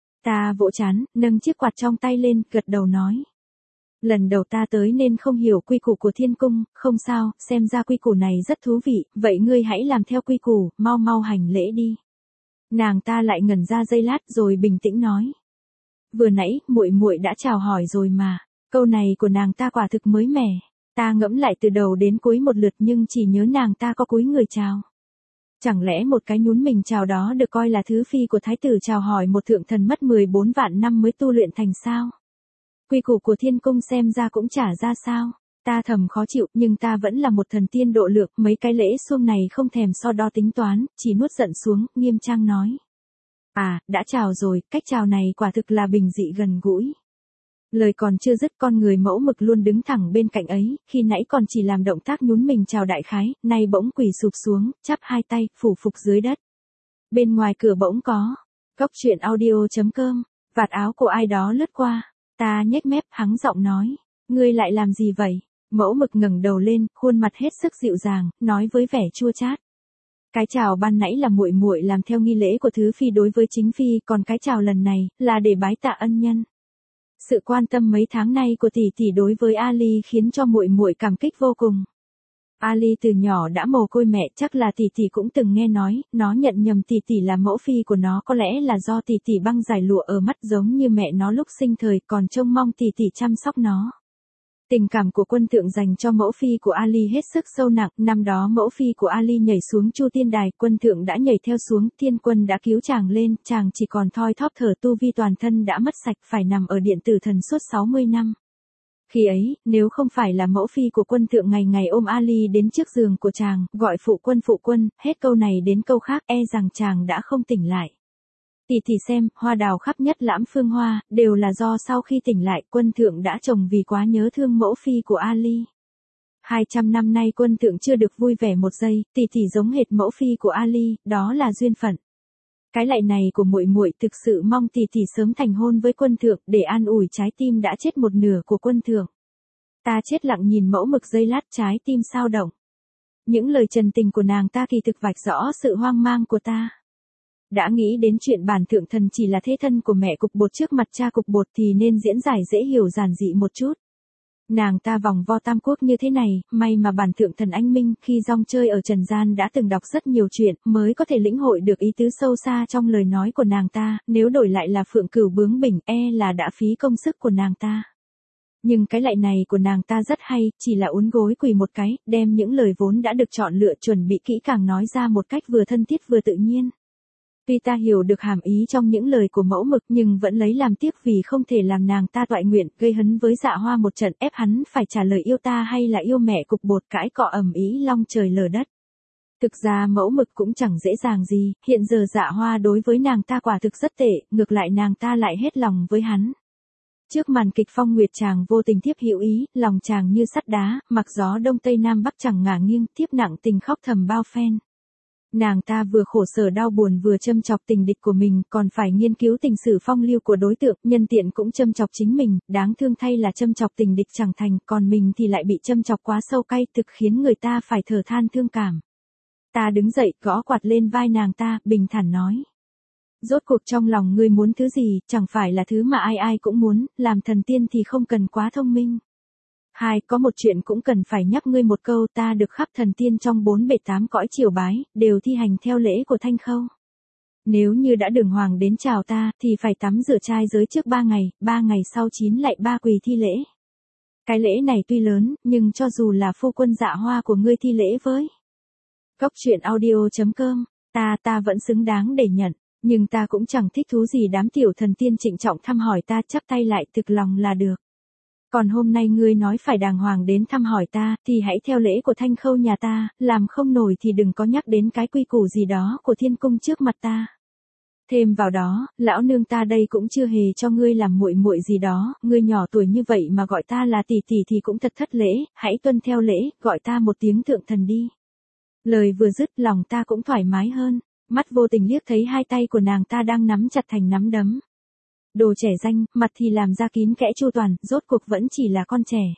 S1: Ta vỗ chán, nâng chiếc quạt trong tay lên, gật đầu nói. Lần đầu ta tới nên không hiểu quy củ của thiên cung, không sao, xem ra quy củ này rất thú vị, vậy ngươi hãy làm theo quy củ, mau mau hành lễ đi. Nàng ta lại ngẩn ra giây lát rồi bình tĩnh nói. Vừa nãy, muội muội đã chào hỏi rồi mà, câu này của nàng ta quả thực mới mẻ, ta ngẫm lại từ đầu đến cuối một lượt nhưng chỉ nhớ nàng ta có cúi người chào. Chẳng lẽ một cái nhún mình chào đó được coi là thứ phi của thái tử chào hỏi một thượng thần mất mười bốn vạn năm mới tu luyện thành sao? Quy củ của thiên cung xem ra cũng chả ra sao. Ta thầm khó chịu, nhưng ta vẫn là một thần tiên độ lượng, mấy cái lễ xuông này không thèm so đo tính toán, chỉ nuốt giận xuống, nghiêm trang nói. À, đã chào rồi, cách chào này quả thực là bình dị gần gũi. Lời còn chưa dứt, con người mẫu mực luôn đứng thẳng bên cạnh ấy, khi nãy còn chỉ làm động tác nhún mình chào đại khái, nay bỗng quỳ sụp xuống, chắp hai tay, phủ phục dưới đất. Bên ngoài cửa bỗng có, góc truyện audio chấm com, vạt áo của ai đó lướt qua. Ta nhếch mép, hắng giọng nói, ngươi lại làm gì vậy? Mẫu mực ngẩng đầu lên, khuôn mặt hết sức dịu dàng, nói với vẻ chua chát. Cái chào ban nãy là muội muội làm theo nghi lễ của thứ phi đối với chính phi, còn cái chào lần này là để bái tạ ân nhân. Sự quan tâm mấy tháng nay của tỷ tỷ đối với Ali khiến cho muội muội cảm kích vô cùng. Ali từ nhỏ đã mồ côi mẹ, chắc là tỷ tỷ cũng từng nghe nói, nó nhận nhầm tỷ tỷ là mẫu phi của nó, có lẽ là do tỷ tỷ băng giải lụa ở mắt giống như mẹ nó lúc sinh thời, còn trông mong tỷ tỷ chăm sóc nó. Tình cảm của quân thượng dành cho mẫu phi của Ali hết sức sâu nặng, năm đó mẫu phi của Ali nhảy xuống Chu Tiên Đài, quân thượng đã nhảy theo xuống, thiên quân đã cứu chàng lên, chàng chỉ còn thoi thóp thở, tu vi toàn thân đã mất sạch, phải nằm ở điện tử thần suốt sáu mươi năm. Khi ấy, nếu không phải là mẫu phi của quân thượng ngày ngày ôm Ali đến trước giường của chàng, gọi phụ quân phụ quân, hết câu này đến câu khác, e rằng chàng đã không tỉnh lại. Tỷ tỷ xem, hoa đào khắp nhất lãm phương hoa, đều là do sau khi tỉnh lại, quân thượng đã trồng vì quá nhớ thương mẫu phi của Ali. Hai trăm năm nay quân thượng chưa được vui vẻ một giây, tỷ tỷ giống hệt mẫu phi của Ali, đó là duyên phận. Cái lạy này của muội muội thực sự mong tỷ tỷ sớm thành hôn với quân thượng, để an ủi trái tim đã chết một nửa của quân thượng. Ta chết lặng nhìn mẫu mực giây lát, trái tim sao động. Những lời trần tình của nàng ta kỳ thực vạch rõ sự hoang mang của ta. Đã nghĩ đến chuyện bản thượng thần chỉ là thế thân của mẹ cục bột trước mặt cha cục bột thì nên diễn giải dễ hiểu giản dị một chút. Nàng ta vòng vo tam quốc như thế này, may mà bản thượng thần anh minh khi rong chơi ở trần gian đã từng đọc rất nhiều chuyện, mới có thể lĩnh hội được ý tứ sâu xa trong lời nói của nàng ta, nếu đổi lại là phượng cửu bướng bỉnh e là đã phí công sức của nàng ta. Nhưng cái lạy này của nàng ta rất hay, chỉ là uốn gối quỳ một cái, đem những lời vốn đã được chọn lựa chuẩn bị kỹ càng nói ra một cách vừa thân thiết vừa tự nhiên. Tuy ta hiểu được hàm ý trong những lời của mẫu mực nhưng vẫn lấy làm tiếc vì không thể làm nàng ta toại nguyện, gây hấn với Dạ Hoa một trận, ép hắn phải trả lời yêu ta hay là yêu mẹ cục bột, cãi cọ ầm ĩ long trời lở đất. Thực ra mẫu mực cũng chẳng dễ dàng gì, hiện giờ Dạ Hoa đối với nàng ta quả thực rất tệ, ngược lại nàng ta lại hết lòng với hắn. Trước màn kịch phong nguyệt chàng vô tình tiếp hữu ý, lòng chàng như sắt đá, mặc gió đông tây nam bắc chẳng ngả nghiêng, tiếp nặng tình khóc thầm bao phen. Nàng ta vừa khổ sở đau buồn vừa châm chọc tình địch của mình, còn phải nghiên cứu tình sử phong lưu của đối tượng, nhân tiện cũng châm chọc chính mình, đáng thương thay là châm chọc tình địch chẳng thành, còn mình thì lại bị châm chọc quá sâu cay, thực khiến người ta phải thở than thương cảm. Ta đứng dậy, gõ quạt lên vai nàng ta, bình thản nói. Rốt cuộc trong lòng ngươi muốn thứ gì, chẳng phải là thứ mà ai ai cũng muốn, làm thần tiên thì không cần quá thông minh. Hai, có một chuyện cũng cần phải nhắc ngươi một câu, ta được khắp thần tiên trong bốn bể tám cõi triều bái, đều thi hành theo lễ của Thanh Khâu. Nếu như đã đường hoàng đến chào ta, thì phải tắm rửa trai giới trước ba ngày, ba ngày sau chín lại ba quỳ thi lễ. Cái lễ này tuy lớn, nhưng cho dù là phu quân Dạ Hoa của ngươi thi lễ với. Cốc truyện audio chấm com, ta ta vẫn xứng đáng để nhận, nhưng ta cũng chẳng thích thú gì đám tiểu thần tiên trịnh trọng thăm hỏi ta, chắp tay lại thực lòng là được. Còn hôm nay ngươi nói phải đàng hoàng đến thăm hỏi ta, thì hãy theo lễ của Thanh Khâu nhà ta, làm không nổi thì đừng có nhắc đến cái quy củ gì đó của thiên cung trước mặt ta. Thêm vào đó, lão nương ta đây cũng chưa hề cho ngươi làm muội muội gì đó, ngươi nhỏ tuổi như vậy mà gọi ta là tỷ tỷ thì cũng thật thất lễ, hãy tuân theo lễ, gọi ta một tiếng thượng thần đi. Lời vừa dứt lòng ta cũng thoải mái hơn, mắt vô tình liếc thấy hai tay của nàng ta đang nắm chặt thành nắm đấm. Đồ trẻ danh, mặt thì làm ra kín kẽ chu toàn, rốt cuộc vẫn chỉ là con trẻ.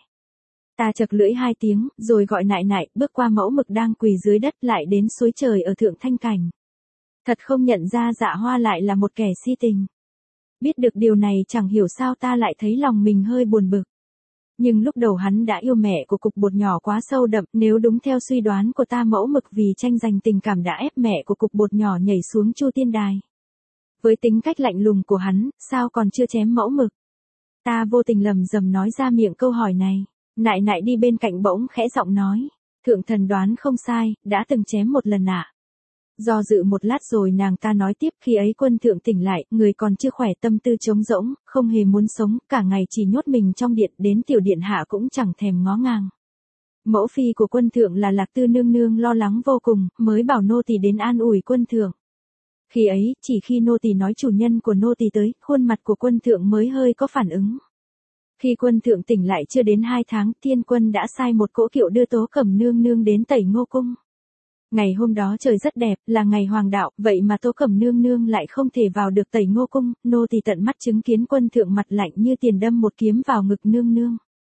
S1: Ta chật lưỡi hai tiếng, rồi gọi nại nại, bước qua mẫu mực đang quỳ dưới đất lại đến suối trời ở thượng thanh cảnh. Thật không nhận ra Dạ Hoa lại là một kẻ si tình. Biết được điều này chẳng hiểu sao ta lại thấy lòng mình hơi buồn bực. Nhưng lúc đầu hắn đã yêu mẹ của cục bột nhỏ quá sâu đậm, nếu đúng theo suy đoán của ta mẫu mực vì tranh giành tình cảm đã ép mẹ của cục bột nhỏ nhảy xuống Chu Tiên Đài. Với tính cách lạnh lùng của hắn, sao còn chưa chém mẫu mực? Ta vô tình lầm rầm nói ra miệng câu hỏi này, nại nại đi bên cạnh bỗng khẽ giọng nói, thượng thần đoán không sai, đã từng chém một lần ạ. À. Do dự một lát rồi nàng ta nói tiếp, khi ấy quân thượng tỉnh lại, người còn chưa khỏe, tâm tư trống rỗng, không hề muốn sống, cả ngày chỉ nhốt mình trong điện, đến tiểu điện hạ cũng chẳng thèm ngó ngang. Mẫu phi của quân thượng là Lạc Tư nương nương lo lắng vô cùng, mới bảo nô tỳ đến an ủi quân thượng. Khi ấy, chỉ khi nô tỳ nói chủ nhân của nô tỳ tới, khuôn mặt của quân thượng mới hơi có phản ứng. Khi quân thượng tỉnh lại chưa đến hai tháng, Thiên Quân đã sai một cỗ kiệu đưa Tố Cẩm nương nương đến Tẩy Ngô cung. Ngày hôm đó trời rất đẹp, là ngày hoàng đạo, vậy mà Tố Cẩm nương nương lại không thể vào được Tẩy Ngô cung, nô tỳ tận mắt chứng kiến quân thượng mặt lạnh như tiền đâm một kiếm vào ngực nương nương.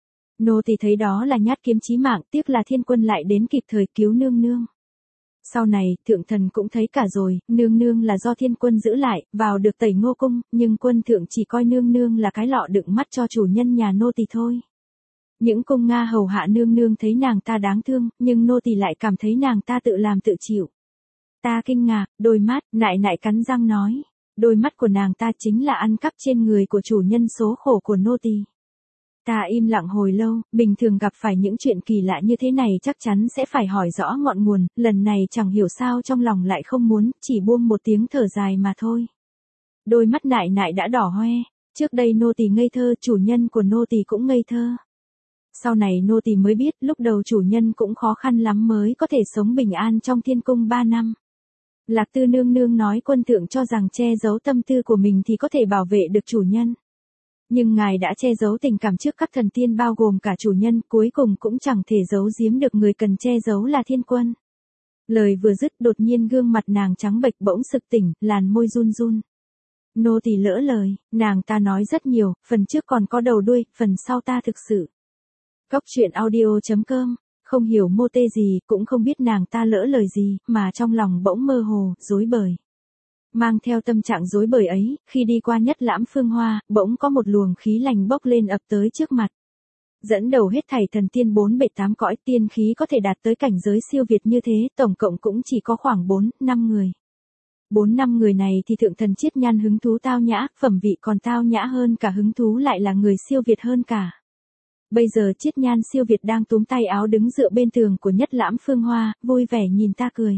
S1: Nô tỳ thấy đó là nhát kiếm chí mạng, tiếc là Thiên Quân lại đến kịp thời cứu nương nương. Sau này, thượng thần cũng thấy cả rồi, nương nương là do Thiên Quân giữ lại, vào được Tẩy Ngô cung, nhưng quân thượng chỉ coi nương nương là cái lọ đựng mắt cho chủ nhân nhà nô tỳ thôi. Những cung Nga hầu hạ nương nương thấy nàng ta đáng thương, nhưng nô tỳ lại cảm thấy nàng ta tự làm tự chịu. Ta kinh ngạc, đôi mắt, nại nại cắn răng nói, đôi mắt của nàng ta chính là ăn cắp trên người của chủ nhân số khổ của nô tỳ. Ta im lặng hồi lâu, bình thường gặp phải những chuyện kỳ lạ như thế này chắc chắn sẽ phải hỏi rõ ngọn nguồn, lần này chẳng hiểu sao trong lòng lại không muốn, chỉ buông một tiếng thở dài mà thôi. Đôi mắt nại nại đã đỏ hoe, trước đây nô tỳ ngây thơ, chủ nhân của nô tỳ cũng ngây thơ. Sau này nô tỳ mới biết, lúc đầu chủ nhân cũng khó khăn lắm mới có thể sống bình an trong thiên cung ba năm. Lạc Tư nương nương nói quân thượng cho rằng che giấu tâm tư của mình thì có thể bảo vệ được chủ nhân. Nhưng ngài đã che giấu tình cảm trước các thần tiên bao gồm cả chủ nhân, cuối cùng cũng chẳng thể giấu giếm được người cần che giấu là Thiên Quân. Lời vừa dứt đột nhiên gương mặt nàng trắng bệch bỗng sực tỉnh, làn môi run run. Nô tỳ lỡ lời, nàng ta nói rất nhiều, phần trước còn có đầu đuôi, phần sau ta thực sự. Cốc truyện audio chấm com, không hiểu mô tê gì, cũng không biết nàng ta lỡ lời gì, mà trong lòng bỗng mơ hồ, rối bời. Mang theo tâm trạng rối bời ấy, khi đi qua Nhất Lãm Phương Hoa, bỗng có một luồng khí lành bốc lên ập tới trước mặt. Dẫn đầu hết thảy thần tiên bốn bể tám cõi, tiên khí có thể đạt tới cảnh giới siêu việt như thế, tổng cộng cũng chỉ có khoảng bốn, năm người. Bốn năm người này thì thượng thần Chiết Nhan hứng thú tao nhã, phẩm vị còn tao nhã hơn cả, hứng thú lại là người siêu việt hơn cả. Bây giờ Chiết Nhan siêu việt đang túm tay áo đứng dựa bên tường của Nhất Lãm Phương Hoa, vui vẻ nhìn ta cười.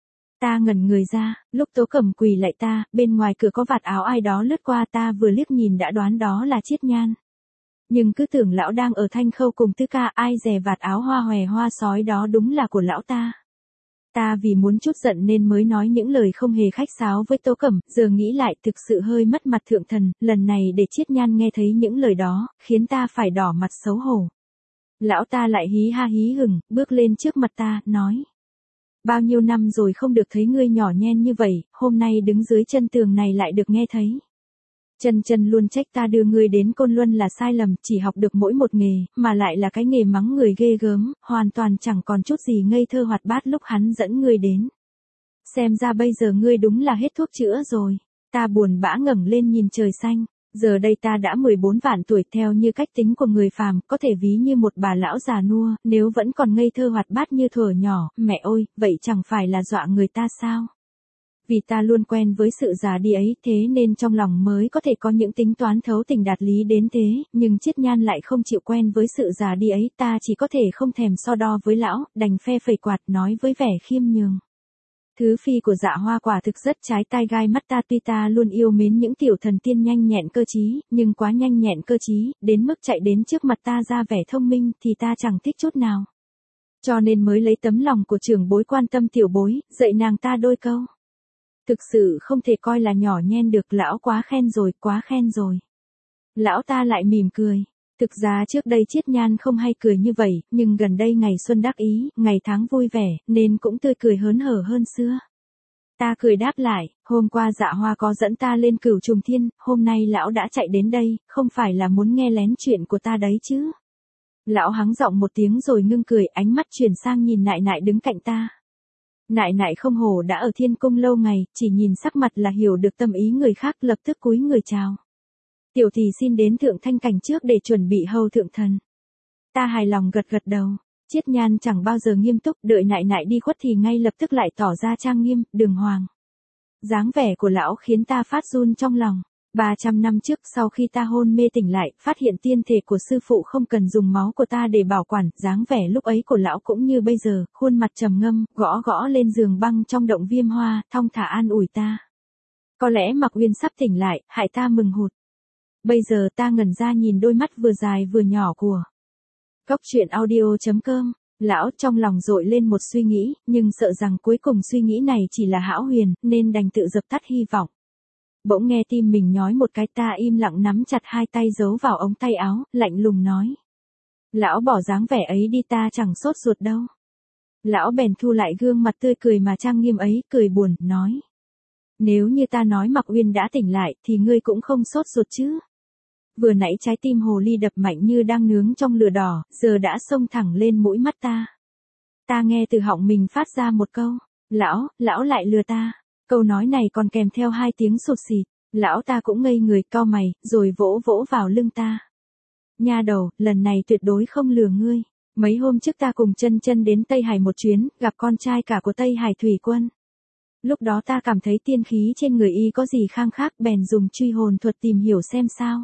S1: Ta ngẩn người ra, lúc Tố Cẩm quỳ lại ta, bên ngoài cửa có vạt áo ai đó lướt qua, ta vừa liếc nhìn đã đoán đó là Chiết Nhan. Nhưng cứ tưởng lão đang ở Thanh Khâu cùng Tư Ca, ai dè vạt áo hoa hòe hoa sói đó đúng là của lão ta. Ta vì muốn chút giận nên mới nói những lời không hề khách sáo với Tố Cẩm, giờ nghĩ lại thực sự hơi mất mặt thượng thần, lần này để Chiết Nhan nghe thấy những lời đó, khiến ta phải đỏ mặt xấu hổ. Lão ta lại hí ha hí hửng, bước lên trước mặt ta, nói. Bao nhiêu năm rồi không được thấy ngươi nhỏ nhen như vậy, hôm nay đứng dưới chân tường này lại được nghe thấy. Chân chân luôn trách ta đưa ngươi đến Côn Luân là sai lầm, chỉ học được mỗi một nghề, mà lại là cái nghề mắng người ghê gớm, hoàn toàn chẳng còn chút gì ngây thơ hoạt bát lúc hắn dẫn ngươi đến. Xem ra bây giờ ngươi đúng là hết thuốc chữa rồi. Ta buồn bã ngẩng lên nhìn trời xanh. Giờ đây ta đã mười bốn vạn tuổi, theo như cách tính của người phàm, có thể ví như một bà lão già nua, nếu vẫn còn ngây thơ hoạt bát như thuở nhỏ, mẹ ơi, vậy chẳng phải là dọa người ta sao? Vì ta luôn quen với sự già đi ấy, thế nên trong lòng mới có thể có những tính toán thấu tình đạt lý đến thế, nhưng Chiết Nhan lại không chịu quen với sự già đi ấy, ta chỉ có thể không thèm so đo với lão, đành phe phẩy quạt nói với vẻ khiêm nhường. Thứ phi của Dạ Hoa quả thực rất trái tai gai mắt ta, tuy ta luôn yêu mến những tiểu thần tiên nhanh nhẹn cơ trí, nhưng quá nhanh nhẹn cơ trí, đến mức chạy đến trước mặt ta ra vẻ thông minh thì ta chẳng thích chút nào. Cho nên mới lấy tấm lòng của trưởng bối quan tâm tiểu bối, dạy nàng ta đôi câu. Thực sự không thể coi là nhỏ nhen được, lão quá khen rồi, quá khen rồi. Lão ta lại mỉm cười. Thực ra trước đây Chiết Nhan không hay cười như vậy, nhưng gần đây ngày xuân đắc ý, ngày tháng vui vẻ, nên cũng tươi cười hớn hở hơn xưa. Ta cười đáp lại, hôm qua Dạ Hoa có dẫn ta lên Cửu Trùng Thiên, hôm nay lão đã chạy đến đây, không phải là muốn nghe lén chuyện của ta đấy chứ. Lão hắng giọng một tiếng rồi ngưng cười, ánh mắt chuyển sang nhìn Nại Nại đứng cạnh ta. Nại Nại không hổ đã ở Thiên Cung lâu ngày, chỉ nhìn sắc mặt là hiểu được tâm ý người khác, lập tức cúi người chào. Tiểu thì xin đến thượng thanh cảnh trước để chuẩn bị hầu thượng thần. Ta hài lòng gật gật đầu. Chiết Nhan chẳng bao giờ nghiêm túc, đợi Nại Nại đi khuất thì ngay lập tức lại tỏ ra trang nghiêm, đường hoàng. Dáng vẻ của lão khiến ta phát run trong lòng. ba trăm năm trước, sau khi ta hôn mê tỉnh lại, phát hiện tiên thể của sư phụ không cần dùng máu của ta để bảo quản, dáng vẻ lúc ấy của lão cũng như bây giờ, khuôn mặt trầm ngâm, gõ gõ lên giường băng trong động Viêm Hoa, thong thả an ủi ta. Có lẽ Mạc Uyên sắp tỉnh lại, hại ta mừng hụt. Bây giờ ta ngẩn ra nhìn đôi mắt vừa dài vừa nhỏ của Cốc truyện audio chấm com. Lão trong lòng dội lên một suy nghĩ, nhưng sợ rằng cuối cùng suy nghĩ này chỉ là hão huyền, nên đành tự dập tắt hy vọng. Bỗng nghe tim mình nhói một cái, ta im lặng nắm chặt hai tay giấu vào ống tay áo, lạnh lùng nói. Lão bỏ dáng vẻ ấy đi, ta chẳng sốt ruột đâu. Lão bèn thu lại gương mặt tươi cười mà trang nghiêm ấy, cười buồn, nói. Nếu như ta nói Mạc Uyên đã tỉnh lại, thì ngươi cũng không sốt ruột chứ. Vừa nãy trái tim hồ ly đập mạnh như đang nướng trong lửa đỏ, giờ đã xông thẳng lên mũi mắt ta. Ta nghe từ họng mình phát ra một câu. Lão, lão lại lừa ta. Câu nói này còn kèm theo hai tiếng sụt xịt. Lão ta cũng ngây người, cau mày, rồi vỗ vỗ vào lưng ta. Nha đầu, lần này tuyệt đối không lừa ngươi. Mấy hôm trước ta cùng chân chân đến Tây Hải một chuyến, gặp con trai cả của Tây Hải Thủy Quân. Lúc đó ta cảm thấy tiên khí trên người y có gì khang khác, bèn dùng truy hồn thuật tìm hiểu xem sao.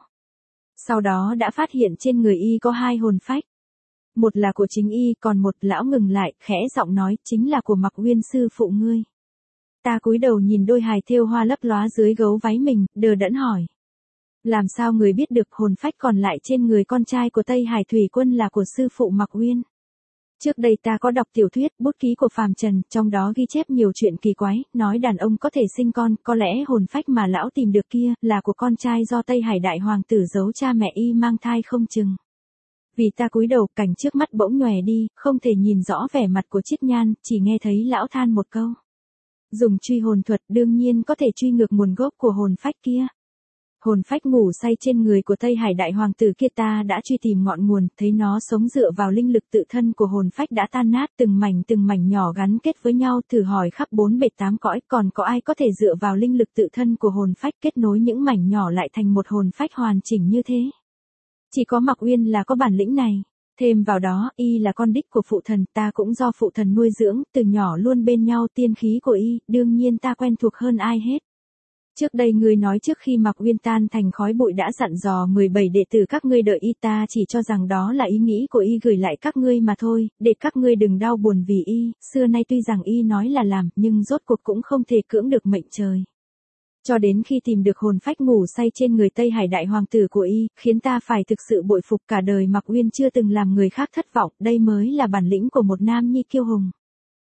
S1: Sau đó đã phát hiện trên người y có hai hồn phách. Một là của chính y, còn một, lão ngừng lại, khẽ giọng nói, chính là của Mạc Uyên sư phụ ngươi. Ta cúi đầu nhìn đôi hài thêu hoa lấp lóa dưới gấu váy mình, đờ đẫn hỏi. Làm sao người biết được hồn phách còn lại trên người con trai của Tây Hải Thủy Quân là của sư phụ Mạc Uyên? Trước đây ta có đọc tiểu thuyết, bút ký của Phàm Trần, trong đó ghi chép nhiều chuyện kỳ quái, nói đàn ông có thể sinh con, có lẽ hồn phách mà lão tìm được kia, là của con trai do Tây Hải Đại Hoàng tử giấu cha mẹ y mang thai không chừng. Vì ta cúi đầu, cảnh trước mắt bỗng nhòe đi, không thể nhìn rõ vẻ mặt của Chiết Nhan, chỉ nghe thấy lão than một câu. Dùng truy hồn thuật đương nhiên có thể truy ngược nguồn gốc của hồn phách kia. Hồn phách ngủ say trên người của Tây Hải Đại Hoàng tử kia ta đã truy tìm ngọn nguồn, thấy nó sống dựa vào linh lực tự thân của hồn phách đã tan nát, từng mảnh từng mảnh nhỏ gắn kết với nhau, thử hỏi khắp bốn bể tám cõi, còn có ai có thể dựa vào linh lực tự thân của hồn phách kết nối những mảnh nhỏ lại thành một hồn phách hoàn chỉnh như thế. Chỉ có Mạc Uyên là có bản lĩnh này. Thêm vào đó, y là con đích của phụ thần, ta cũng do phụ thần nuôi dưỡng, từ nhỏ luôn bên nhau, tiên khí của y, đương nhiên ta quen thuộc hơn ai hết. Trước đây ngươi nói trước khi Mạc Uyên tan thành khói bụi đã dặn dò mười bảy đệ tử các ngươi đợi y, ta chỉ cho rằng đó là ý nghĩ của y gửi lại các ngươi mà thôi, để các ngươi đừng đau buồn vì y, xưa nay tuy rằng y nói là làm, nhưng rốt cuộc cũng không thể cưỡng được mệnh trời. Cho đến khi tìm được hồn phách ngủ say trên người Tây Hải Đại Hoàng tử của y, khiến ta phải thực sự bội phục, cả đời Mạc Uyên chưa từng làm người khác thất vọng, đây mới là bản lĩnh của một nam nhi kiêu hùng.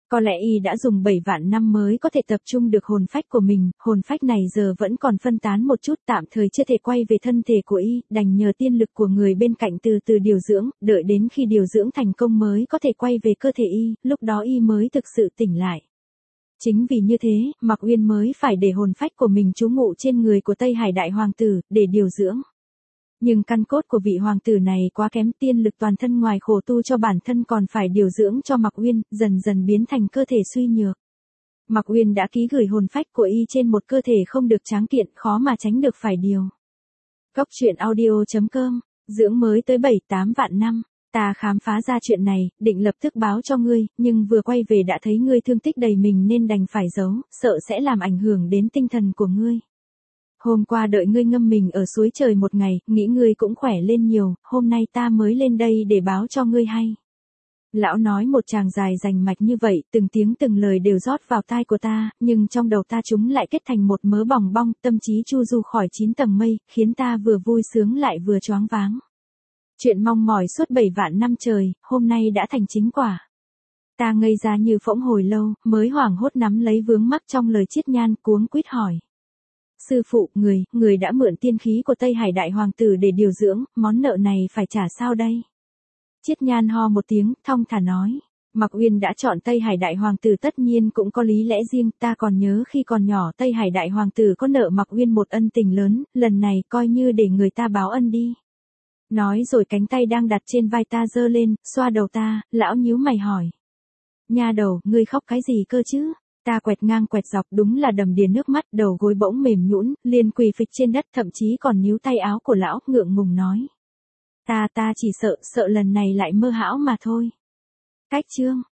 S1: Có lẽ y đã dùng bảy vạn năm mới có thể tập trung được hồn phách của mình, hồn phách này giờ vẫn còn phân tán một chút, tạm thời chưa thể quay về thân thể của y, đành nhờ tiên lực của người bên cạnh từ từ điều dưỡng, đợi đến khi điều dưỡng thành công mới có thể quay về cơ thể y, lúc đó y mới thực sự tỉnh lại. Chính vì như thế, Mạc Uyên mới phải để hồn phách của mình trú ngụ trên người của Tây Hải Đại Hoàng tử, để điều dưỡng. Nhưng căn cốt của vị hoàng tử này quá kém, tiên lực toàn thân ngoài khổ tu cho bản thân còn phải điều dưỡng cho Mạc Uyên, dần dần biến thành cơ thể suy nhược. Mạc Uyên đã ký gửi hồn phách của y trên một cơ thể không được tráng kiện, khó mà tránh được phải điều. Cốc truyện audio chấm com, dưỡng mới tới bảy tám vạn năm, ta khám phá ra chuyện này, định lập tức báo cho ngươi, nhưng vừa quay về đã thấy ngươi thương tích đầy mình nên đành phải giấu, sợ sẽ làm ảnh hưởng đến tinh thần của ngươi. Hôm qua đợi ngươi ngâm mình ở suối trời một ngày, nghĩ ngươi cũng khỏe lên nhiều, hôm nay ta mới lên đây để báo cho ngươi hay. Lão nói một tràng dài rành mạch như vậy, từng tiếng từng lời đều rót vào tai của ta, nhưng trong đầu ta chúng lại kết thành một mớ bòng bong, tâm trí chu du khỏi chín tầng mây, khiến ta vừa vui sướng lại vừa choáng váng. Chuyện mong mỏi suốt bảy vạn năm trời, hôm nay đã thành chính quả. Ta ngây ra như phỗng hồi lâu, mới hoảng hốt nắm lấy vướng mắc trong lời Chiết Nhan, cuống quýt hỏi. Sư phụ, người, người đã mượn tiên khí của Tây Hải Đại Hoàng tử để điều dưỡng, món nợ này phải trả sao đây? Chiết Nhan ho một tiếng, thong thả nói. Mạc Uyên đã chọn Tây Hải Đại Hoàng tử tất nhiên cũng có lý lẽ riêng, ta còn nhớ khi còn nhỏ Tây Hải Đại Hoàng tử có nợ Mạc Uyên một ân tình lớn, lần này coi như để người ta báo ân đi. Nói rồi cánh tay đang đặt trên vai ta giơ lên, xoa đầu ta, lão nhíu mày hỏi. Nha đầu, ngươi khóc cái gì cơ chứ? Ta quẹt ngang quẹt dọc, đúng là đầm đìa nước mắt, đầu gối bỗng mềm nhũn, liền quỳ phịch trên đất, thậm chí còn níu tay áo của lão, ngượng ngùng nói. Ta ta chỉ sợ, sợ lần này lại mơ hão mà thôi. Cách chương.